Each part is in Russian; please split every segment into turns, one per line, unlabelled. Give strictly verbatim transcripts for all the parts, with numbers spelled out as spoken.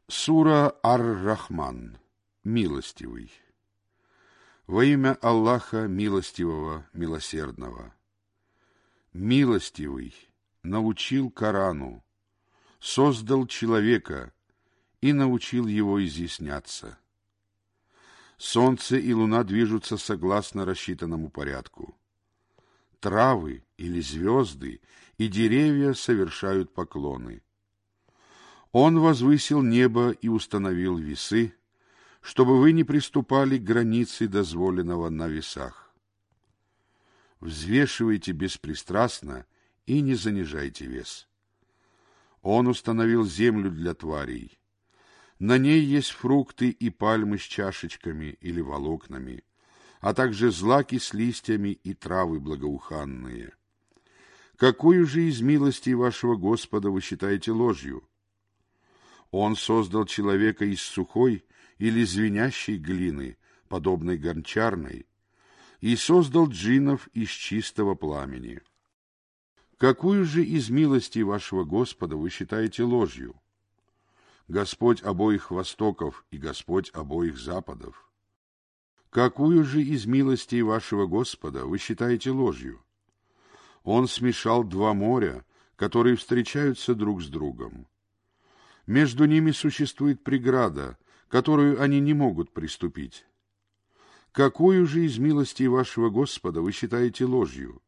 Сура Ар-Рахман. Милостивый. Во имя Аллаха Милостивого, Милосердного. Милостивый научил Корану, создал человека и научил его изъясняться. Солнце и луна движутся согласно рассчитанному порядку. Травы или звезды и деревья совершают поклоны. Он возвысил небо и установил весы, чтобы вы не приступали к границе дозволенного на весах. Взвешивайте беспристрастно и не занижайте вес. Он установил землю для тварей. На ней есть фрукты и пальмы с чашечками или волокнами, а также злаки с листьями и травы благоуханные. Какую же из милостей вашего Господа вы считаете ложью? Он создал человека из сухой или звенящей глины, подобной гончарной, и создал джиннов из чистого пламени. Какую же из милостей вашего Господа вы считаете ложью? Господь обоих востоков и Господь обоих западов. Какую же из милостей вашего Господа вы считаете ложью? Он смешал два моря, которые встречаются друг с другом. Между ними существует преграда, которую они не могут приступить. Какую же из милостей вашего Господа вы считаете ложью?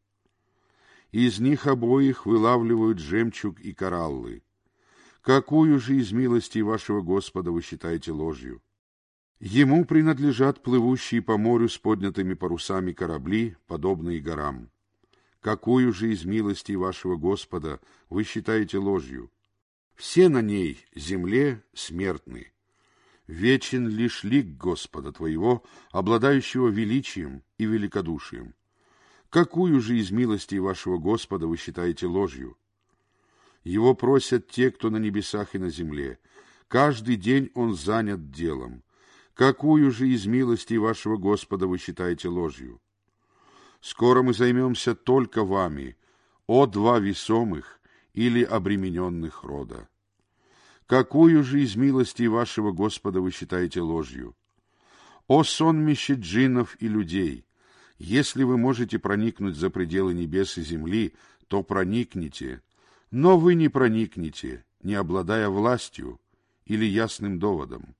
Из них обоих вылавливают жемчуг и кораллы. Какую же из милостей вашего Господа вы считаете ложью? Ему принадлежат плывущие по морю с поднятыми парусами корабли, подобные горам. Какую же из милостей вашего Господа вы считаете ложью? Все на ней, земле, смертны. Вечен лишь лик Господа твоего, обладающего величием и великодушием. Какую же из милостей вашего Господа вы считаете ложью? Его просят те, кто на небесах и на земле. Каждый день он занят делом. Какую же из милостей вашего Господа вы считаете ложью? Скоро мы займемся только вами, о два весомых или обремененных рода. Какую же из милостей вашего Господа вы считаете ложью? О сонмище джиннов и людей! Если вы можете проникнуть за пределы небес и земли, то проникните, но вы не проникнете, не обладая властью или ясным доводом.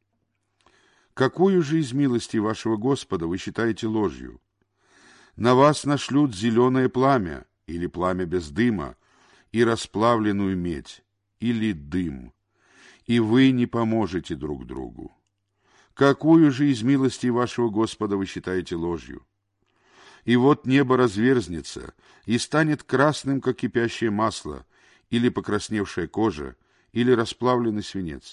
Какую же из милостей вашего Господа вы считаете ложью? На вас нашлют зеленое пламя, или пламя без дыма, и расплавленную медь, или дым, и вы не поможете друг другу. Какую же из милостей вашего Господа вы считаете ложью? И вот небо разверзнется и станет красным, как кипящее масло, или покрасневшая кожа, или расплавленный свинец.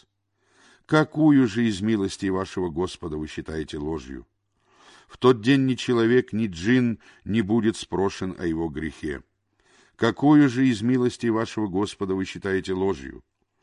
Какую же из милостей вашего Господа вы считаете ложью? В тот день ни человек, ни джин не будет спрошен о его грехе. Какую же из милостей вашего Господа вы считаете ложью?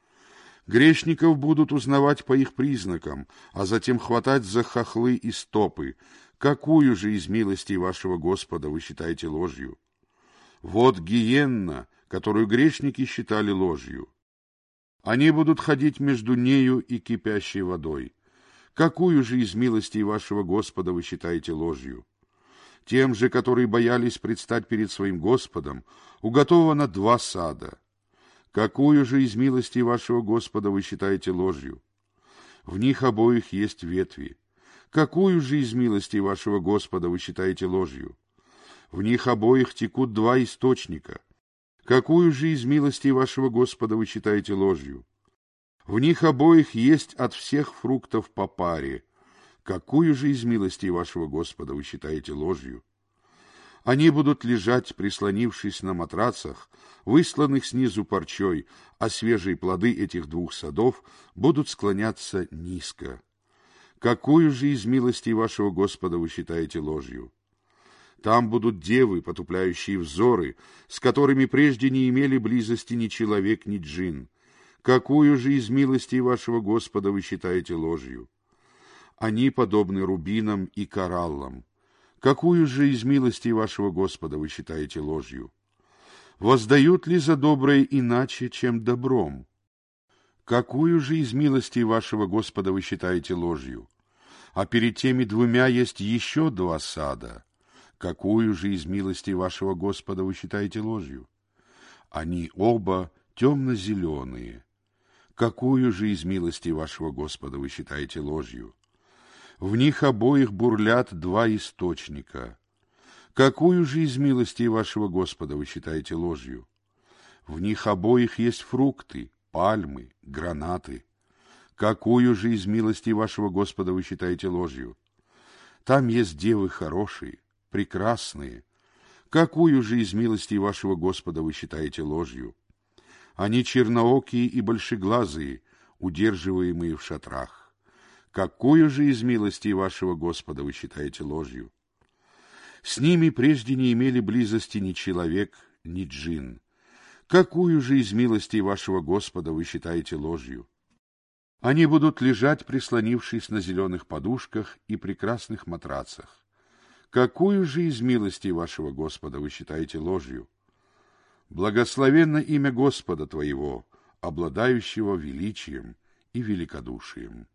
Грешников будут узнавать по их признакам, а затем хватать за хохлы и стопы. Какую же из милостей вашего Господа вы считаете ложью? Вот гиенна, которую грешники считали ложью. Они будут ходить между нею и кипящей водой. Какую же из милостей вашего Господа вы считаете ложью? Тем же, которые боялись предстать перед своим Господом, уготовано два сада. Какую же из милостей вашего Господа вы считаете ложью? В них обоих есть ветви. Какую же из милостей вашего Господа вы считаете ложью? В них обоих текут два источника. Какую же из милостей вашего Господа вы считаете ложью? В них обоих есть от всех фруктов по паре. Какую же из милостей вашего Господа вы считаете ложью? Они будут лежать, прислонившись на матрацах, высланных снизу парчой, а свежие плоды этих двух садов будут склоняться низко. Какую же из милостей вашего Господа вы считаете ложью? Там будут девы, потупляющие взоры, с которыми прежде не имели близости ни человек, ни джин. Какую же из милостей вашего Господа вы считаете ложью? Они подобны рубинам и кораллам. Какую же из милостей вашего Господа вы считаете ложью? Воздают ли за доброе иначе, чем добром? Какую же из милостей вашего Господа вы считаете ложью? А перед теми двумя есть еще два сада. Какую же из милостей вашего Господа вы считаете ложью? Они оба темно-зеленые. Какую же из милостей вашего Господа вы считаете ложью? В них обоих бурлят два источника. Какую же из милостей вашего Господа вы считаете ложью? В них обоих есть фрукты, пальмы, гранаты. Какую же из милостей вашего Господа вы считаете ложью? Там есть девы хорошие, прекрасные. Какую же из милостей вашего Господа вы считаете ложью? Они черноокие и большеглазые, удерживаемые в шатрах. Какую же из милостей вашего Господа вы считаете ложью? С ними прежде не имели близости ни человек, ни джин. Какую же из милостей вашего Господа вы считаете ложью? Они будут лежать, прислонившись на зеленых подушках и прекрасных матрацах. Какую же из милостей вашего Господа вы считаете ложью? Благословенно имя Господа твоего, обладающего величием и великодушием.